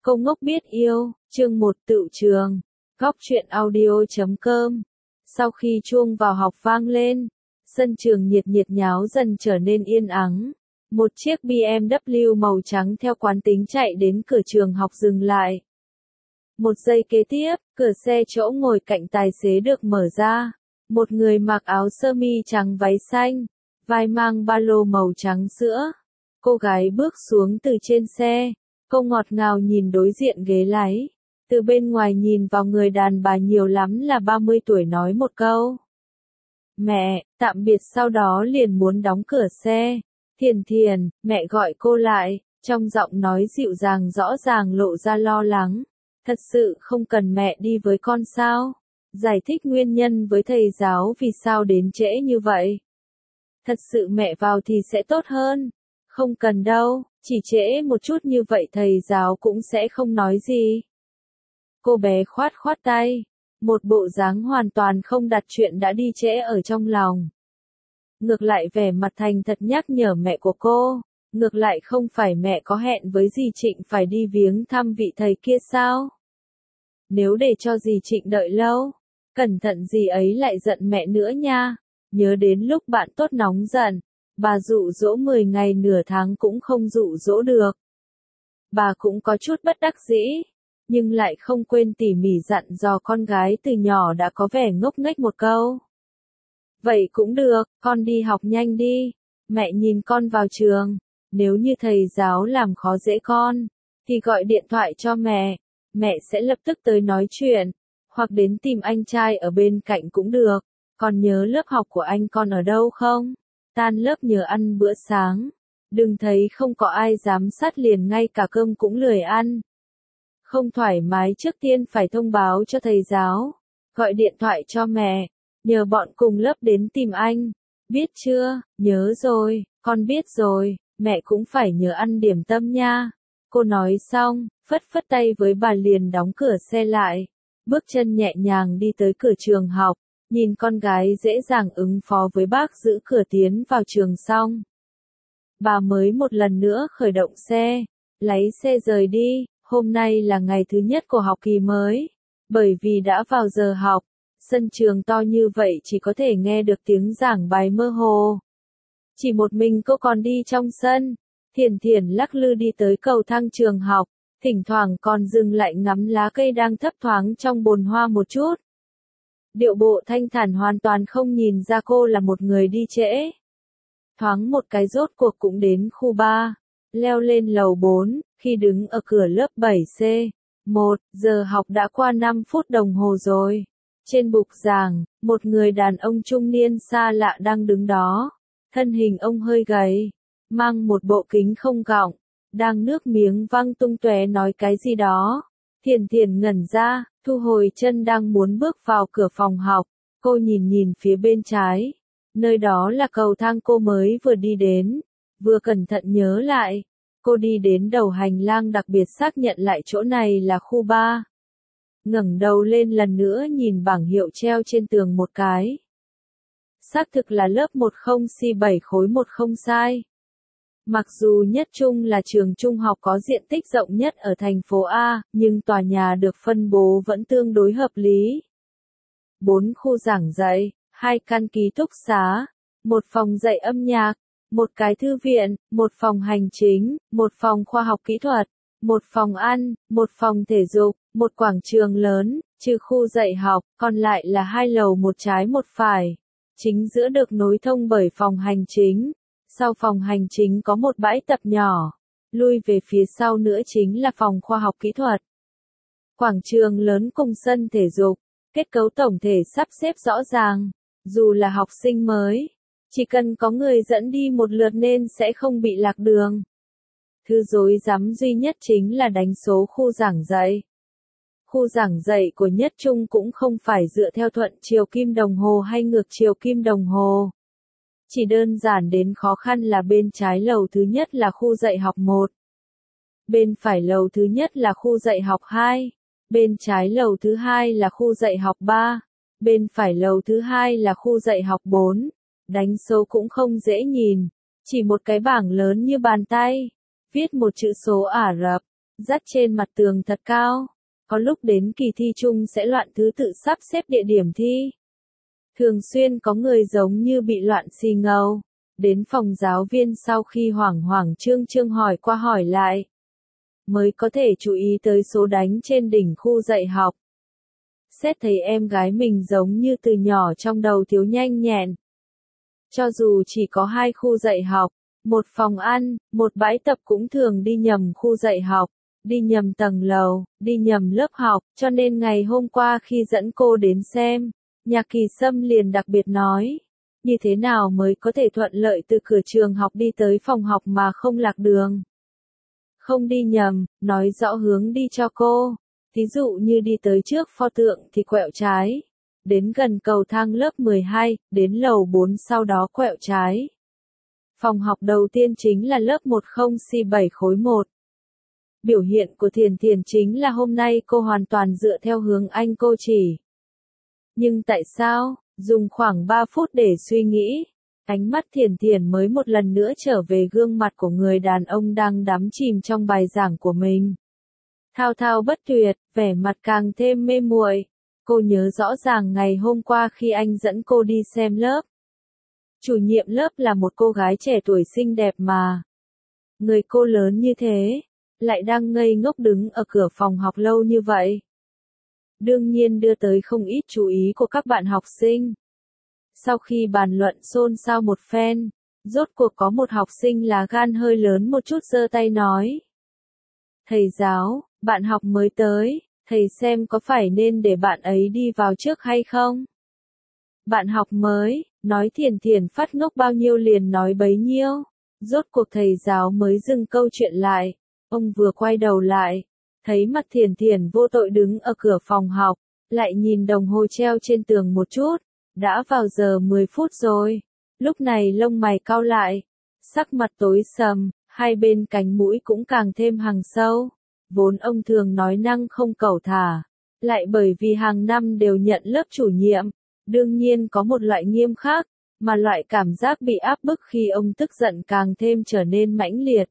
Câu ngốc biết yêu, chương 1 tựu trường, góc truyện audio.com. Sau khi chuông vào học vang lên, sân trường nhiệt nhiệt nháo dần trở nên yên ắng. Một chiếc BMW màu trắng theo quán tính chạy đến cửa trường học dừng lại. Một giây kế tiếp, cửa xe chỗ ngồi cạnh tài xế được mở ra. Một người mặc áo sơ mi trắng váy xanh, vai mang ba lô màu trắng sữa. Cô gái bước xuống từ trên xe. Cô ngọt ngào nhìn đối diện ghế lái. Từ bên ngoài nhìn vào người đàn bà nhiều lắm là 30 tuổi nói một câu. Mẹ, tạm biệt sau đó liền muốn đóng cửa xe. Thiền Thiền, mẹ gọi cô lại, trong giọng nói dịu dàng rõ ràng lộ ra lo lắng. Thật sự không cần mẹ đi với con sao? Giải thích nguyên nhân với thầy giáo vì sao đến trễ như vậy. Thật sự mẹ vào thì sẽ tốt hơn. Không cần đâu, chỉ trễ một chút như vậy thầy giáo cũng sẽ không nói gì. Cô bé khoát khoát tay, một bộ dáng hoàn toàn không đặt chuyện đã đi trễ ở trong lòng. Ngược lại vẻ mặt thành thật nhắc nhở mẹ của cô, ngược lại không phải mẹ có hẹn với dì Trịnh phải đi viếng thăm vị thầy kia sao? Nếu để cho dì Trịnh đợi lâu, cẩn thận dì ấy lại giận mẹ nữa nha, nhớ đến lúc bạn tốt nóng giận. Bà dụ dỗ 10 ngày nửa tháng cũng không dụ dỗ được. Bà cũng có chút bất đắc dĩ, nhưng lại không quên tỉ mỉ dặn dò con gái từ nhỏ đã có vẻ ngốc nghếch một câu. Vậy cũng được, con đi học nhanh đi, mẹ nhìn con vào trường, nếu như thầy giáo làm khó dễ con, thì gọi điện thoại cho mẹ sẽ lập tức tới nói chuyện, hoặc đến tìm anh trai ở bên cạnh cũng được, con nhớ lớp học của anh con ở đâu không? Tan lớp nhớ ăn bữa sáng. Đừng thấy không có ai giám sát liền ngay cả cơm cũng lười ăn. Không thoải mái trước tiên phải thông báo cho thầy giáo. Gọi điện thoại cho mẹ. Nhờ bọn cùng lớp đến tìm anh. Biết chưa? Nhớ rồi, con biết rồi. Mẹ cũng phải nhớ ăn điểm tâm nha. Cô nói xong, phất phất tay với bà liền đóng cửa xe lại. Bước chân nhẹ nhàng đi tới cửa trường học. Nhìn con gái dễ dàng ứng phó với bác giữ cửa tiến vào trường xong. Bà mới một lần nữa khởi động xe, lấy xe rời đi, hôm nay là ngày thứ nhất của học kỳ mới. Bởi vì đã vào giờ học, sân trường to như vậy chỉ có thể nghe được tiếng giảng bài mơ hồ. Chỉ một mình cô còn đi trong sân, Thiền Thiền lắc lư đi tới cầu thang trường học, thỉnh thoảng còn dừng lại ngắm lá cây đang thấp thoáng trong bồn hoa một chút. Điệu bộ thanh thản hoàn toàn không nhìn ra cô là một người đi trễ. Thoáng một cái rốt cuộc cũng đến khu 3, leo lên lầu 4, khi đứng ở cửa lớp 7C. 1 giờ học đã qua 5 phút đồng hồ rồi. Trên bục giảng, một người đàn ông trung niên xa lạ đang đứng đó. Thân hình ông hơi gầy, mang một bộ kính không gọng, đang nước miếng văng tung tóe nói cái gì đó. Thiền Thiền ngẩn ra, thu hồi chân đang muốn bước vào cửa phòng học, cô nhìn phía bên trái. Nơi đó là cầu thang cô mới vừa đi đến, vừa cẩn thận nhớ lại. Cô đi đến đầu hành lang đặc biệt xác nhận lại chỗ này là khu 3. Ngẩng đầu lên lần nữa nhìn bảng hiệu treo trên tường một cái. Xác thực là lớp 10C7 khối 10 sai. Mặc dù Nhất Trung là trường trung học có diện tích rộng nhất ở thành phố A, nhưng tòa nhà được phân bố vẫn tương đối hợp lý. 4 khu giảng dạy, 2 căn ký túc xá, 1 phòng dạy âm nhạc, 1 cái thư viện, 1 phòng hành chính, 1 phòng khoa học kỹ thuật, 1 phòng ăn, 1 phòng thể dục, 1 quảng trường lớn, trừ khu dạy học, còn lại là 2 lầu một trái một phải. Chính giữa được nối thông bởi phòng hành chính. Sau phòng hành chính có một bãi tập nhỏ, lui về phía sau nữa chính là phòng khoa học kỹ thuật. Quảng trường lớn cùng sân thể dục, kết cấu tổng thể sắp xếp rõ ràng, dù là học sinh mới, chỉ cần có người dẫn đi một lượt nên sẽ không bị lạc đường. Thứ rối rắm duy nhất chính là đánh số khu giảng dạy. Khu giảng dạy của Nhất Trung cũng không phải dựa theo thuận chiều kim đồng hồ hay ngược chiều kim đồng hồ. Chỉ đơn giản đến khó khăn là bên trái lầu thứ nhất là khu dạy học 1. Bên phải lầu thứ nhất là khu dạy học 2. Bên trái lầu thứ hai là khu dạy học 3. Bên phải lầu thứ hai là khu dạy học 4. Đánh số cũng không dễ nhìn. Chỉ một cái bảng lớn như bàn tay. Viết một chữ số Ả Rập. dắt trên mặt tường thật cao. Có lúc đến kỳ thi chung sẽ loạn thứ tự sắp xếp địa điểm thi. Thường xuyên có người giống như bị loạn xì ngầu. Đến phòng giáo viên sau khi hoảng hoảng trương trương hỏi qua hỏi lại, mới có thể chú ý tới số đánh trên đỉnh khu dạy học. Xét thấy em gái mình giống như từ nhỏ trong đầu thiếu nhanh nhẹn. Cho dù chỉ có 2 khu dạy học, một phòng ăn, một bãi tập cũng thường đi nhầm khu dạy học, đi nhầm tầng lầu, đi nhầm lớp học, cho nên ngày hôm qua khi dẫn cô đến xem, Nhạc Kỳ Sâm liền đặc biệt nói, như thế nào mới có thể thuận lợi từ cửa trường học đi tới phòng học mà không lạc đường. Không đi nhầm, nói rõ hướng đi cho cô. Ví dụ như đi tới trước pho tượng thì quẹo trái. Đến gần cầu thang lớp 12, đến lầu 4 sau đó quẹo trái. Phòng học đầu tiên chính là lớp 10C7 khối 1. Biểu hiện của Thiền Thiền chính là hôm nay cô hoàn toàn dựa theo hướng anh cô chỉ. Nhưng tại sao? Dùng khoảng 3 phút để suy nghĩ. Ánh mắt Thiền Thiền mới một lần nữa trở về gương mặt của người đàn ông đang đắm chìm trong bài giảng của mình. Thao thao bất tuyệt, vẻ mặt càng thêm mê muội. Cô nhớ rõ ràng ngày hôm qua khi anh dẫn cô đi xem lớp. Chủ nhiệm lớp là một cô gái trẻ tuổi xinh đẹp mà. Người cô lớn như thế, lại đang ngây ngốc đứng ở cửa phòng học lâu như vậy. Đương nhiên đưa tới không ít chú ý của các bạn học sinh. Sau khi bàn luận xôn xao một phen, rốt cuộc có một học sinh là gan hơi lớn một chút giơ tay nói. Thầy giáo, bạn học mới tới, thầy xem có phải nên để bạn ấy đi vào trước hay không? Bạn học mới, nói Thiền Thiền phát ngốc bao nhiêu liền nói bấy nhiêu. Rốt cuộc thầy giáo mới dừng câu chuyện lại. Ông vừa quay đầu lại, thấy mặt Thiền Thiền vô tội đứng ở cửa phòng học, lại nhìn đồng hồ treo trên tường một chút. Đã vào giờ 10 phút rồi. Lúc này lông mày cau lại, sắc mặt tối sầm, hai bên cánh mũi cũng càng thêm hằn sâu. Vốn ông thường nói năng không cẩu thả, lại bởi vì hàng năm đều nhận lớp chủ nhiệm, đương nhiên có một loại nghiêm khắc, mà loại cảm giác bị áp bức khi ông tức giận càng thêm trở nên mãnh liệt.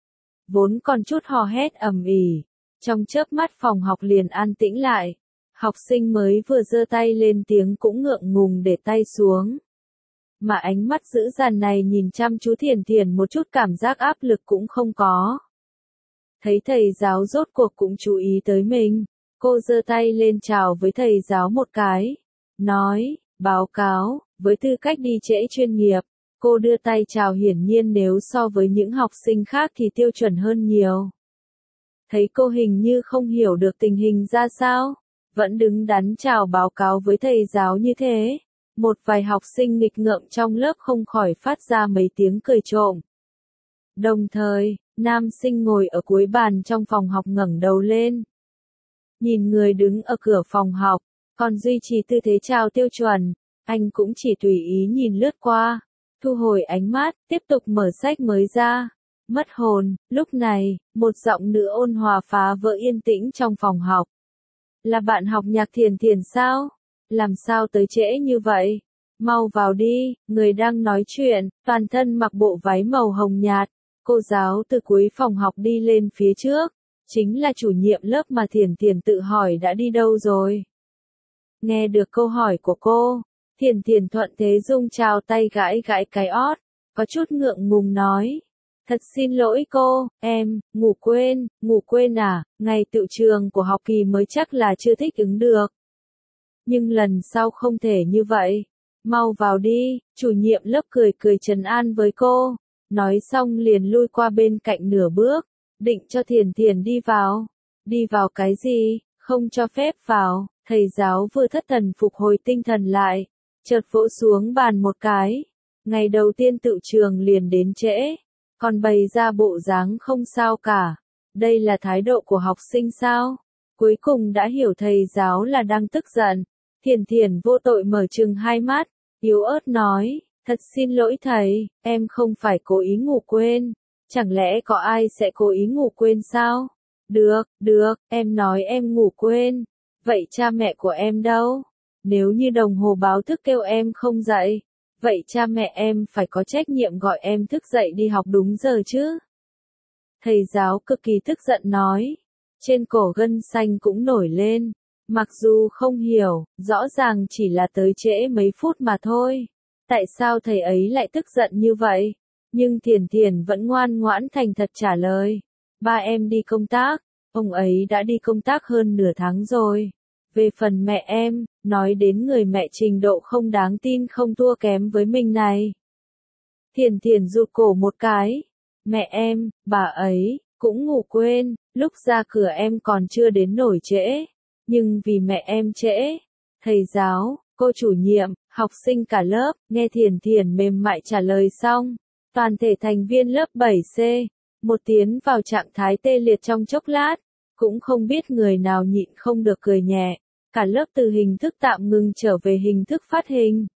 Vốn còn chút hò hét ầm ĩ, trong chớp mắt phòng học liền an tĩnh lại. Học sinh mới vừa giơ tay lên tiếng cũng ngượng ngùng để tay xuống. Mà ánh mắt dữ dằn này nhìn chăm chú Thiền Thiền một chút cảm giác áp lực cũng không có. Thấy thầy giáo rốt cuộc cũng chú ý tới mình, cô giơ tay lên chào với thầy giáo một cái. Nói, báo cáo, với tư cách đi trễ chuyên nghiệp, cô đưa tay chào hiển nhiên nếu so với những học sinh khác thì tiêu chuẩn hơn nhiều. Thấy cô hình như không hiểu được tình hình ra sao. Vẫn đứng đắn chào báo cáo với thầy giáo như thế. Một vài học sinh nghịch ngợm trong lớp không khỏi phát ra mấy tiếng cười trộm. Đồng thời, nam sinh ngồi ở cuối bàn trong phòng học ngẩng đầu lên. Nhìn người đứng ở cửa phòng học, còn duy trì tư thế chào tiêu chuẩn, anh cũng chỉ tùy ý nhìn lướt qua, thu hồi ánh mắt, tiếp tục mở sách mới ra. Mất hồn, lúc này, một giọng nữ ôn hòa phá vỡ yên tĩnh trong phòng học. Là bạn học Nhạc Thiền Thiền sao? Làm sao tới trễ như vậy? Mau vào đi, người đang nói chuyện, toàn thân mặc bộ váy màu hồng nhạt. Cô giáo từ cuối phòng học đi lên phía trước. Chính là chủ nhiệm lớp mà Thiền Thiền tự hỏi đã đi đâu rồi. Nghe được câu hỏi của cô, Thiền Thiền thuận thế dung chào tay gãi gãi cái ót, có chút ngượng ngùng nói. Thật xin lỗi cô, em, ngủ quên à, ngày tựu trường của học kỳ mới chắc là chưa thích ứng được. Nhưng lần sau không thể như vậy. Mau vào đi, chủ nhiệm lớp cười cười trấn an với cô. Nói xong liền lui qua bên cạnh nửa bước, định cho Thiền Thiền đi vào. Đi vào cái gì, không cho phép vào, thầy giáo vừa thất thần phục hồi tinh thần lại, chợt vỗ xuống bàn một cái. Ngày đầu tiên tựu trường liền đến trễ. Còn bày ra bộ dáng không sao cả. Đây là thái độ của học sinh sao? Cuối cùng đã hiểu thầy giáo là đang tức giận. Thiền Thiền vô tội mở trừng hai mắt, yếu ớt nói, thật xin lỗi thầy, em không phải cố ý ngủ quên. Chẳng lẽ có ai sẽ cố ý ngủ quên sao? Được, em nói em ngủ quên. Vậy cha mẹ của em đâu? Nếu như đồng hồ báo thức kêu em không dậy, vậy cha mẹ em phải có trách nhiệm gọi em thức dậy đi học đúng giờ chứ. Thầy giáo cực kỳ tức giận nói. Trên cổ gân xanh cũng nổi lên. Mặc dù không hiểu, rõ ràng chỉ là tới trễ mấy phút mà thôi. Tại sao thầy ấy lại tức giận như vậy? Nhưng Thiền Thiền vẫn ngoan ngoãn thành thật trả lời. Ba em đi công tác, ông ấy đã đi công tác hơn nửa tháng rồi. Về phần mẹ em, nói đến người mẹ trình độ không đáng tin không thua kém với mình này. Thiền Thiền rụt cổ một cái. Mẹ em, bà ấy, cũng ngủ quên, lúc ra cửa em còn chưa đến nổi trễ. Nhưng vì mẹ em trễ. Thầy giáo, cô chủ nhiệm, học sinh cả lớp, nghe Thiền Thiền mềm mại trả lời xong. Toàn thể thành viên lớp 7C, một tiến vào trạng thái tê liệt trong chốc lát. Cũng không biết người nào nhịn không được cười nhẹ. Cả lớp từ hình thức tạm ngừng trở về hình thức phát hình.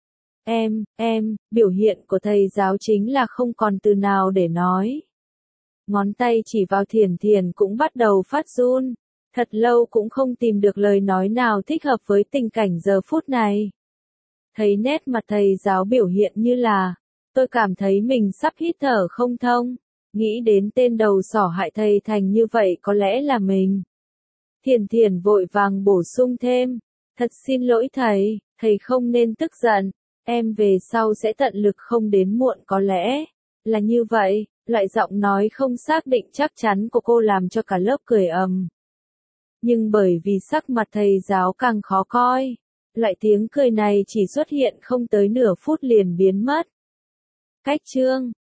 Biểu hiện của thầy giáo chính là không còn từ nào để nói. Ngón tay chỉ vào Thiền Thiền cũng bắt đầu phát run. Thật lâu cũng không tìm được lời nói nào thích hợp với tình cảnh giờ phút này. Thấy nét mặt thầy giáo biểu hiện như là, tôi cảm thấy mình sắp hít thở không thông. Nghĩ đến tên đầu sỏ hại thầy thành như vậy có lẽ là mình. Thiền Thiền vội vàng bổ sung thêm. Thật xin lỗi thầy, thầy không nên tức giận. Em về sau sẽ tận lực không đến muộn có lẽ. Là như vậy, loại giọng nói không xác định chắc chắn của cô làm cho cả lớp cười ầm. Nhưng bởi vì sắc mặt thầy giáo càng khó coi, loại tiếng cười này chỉ xuất hiện không tới nửa phút liền biến mất. Cách chương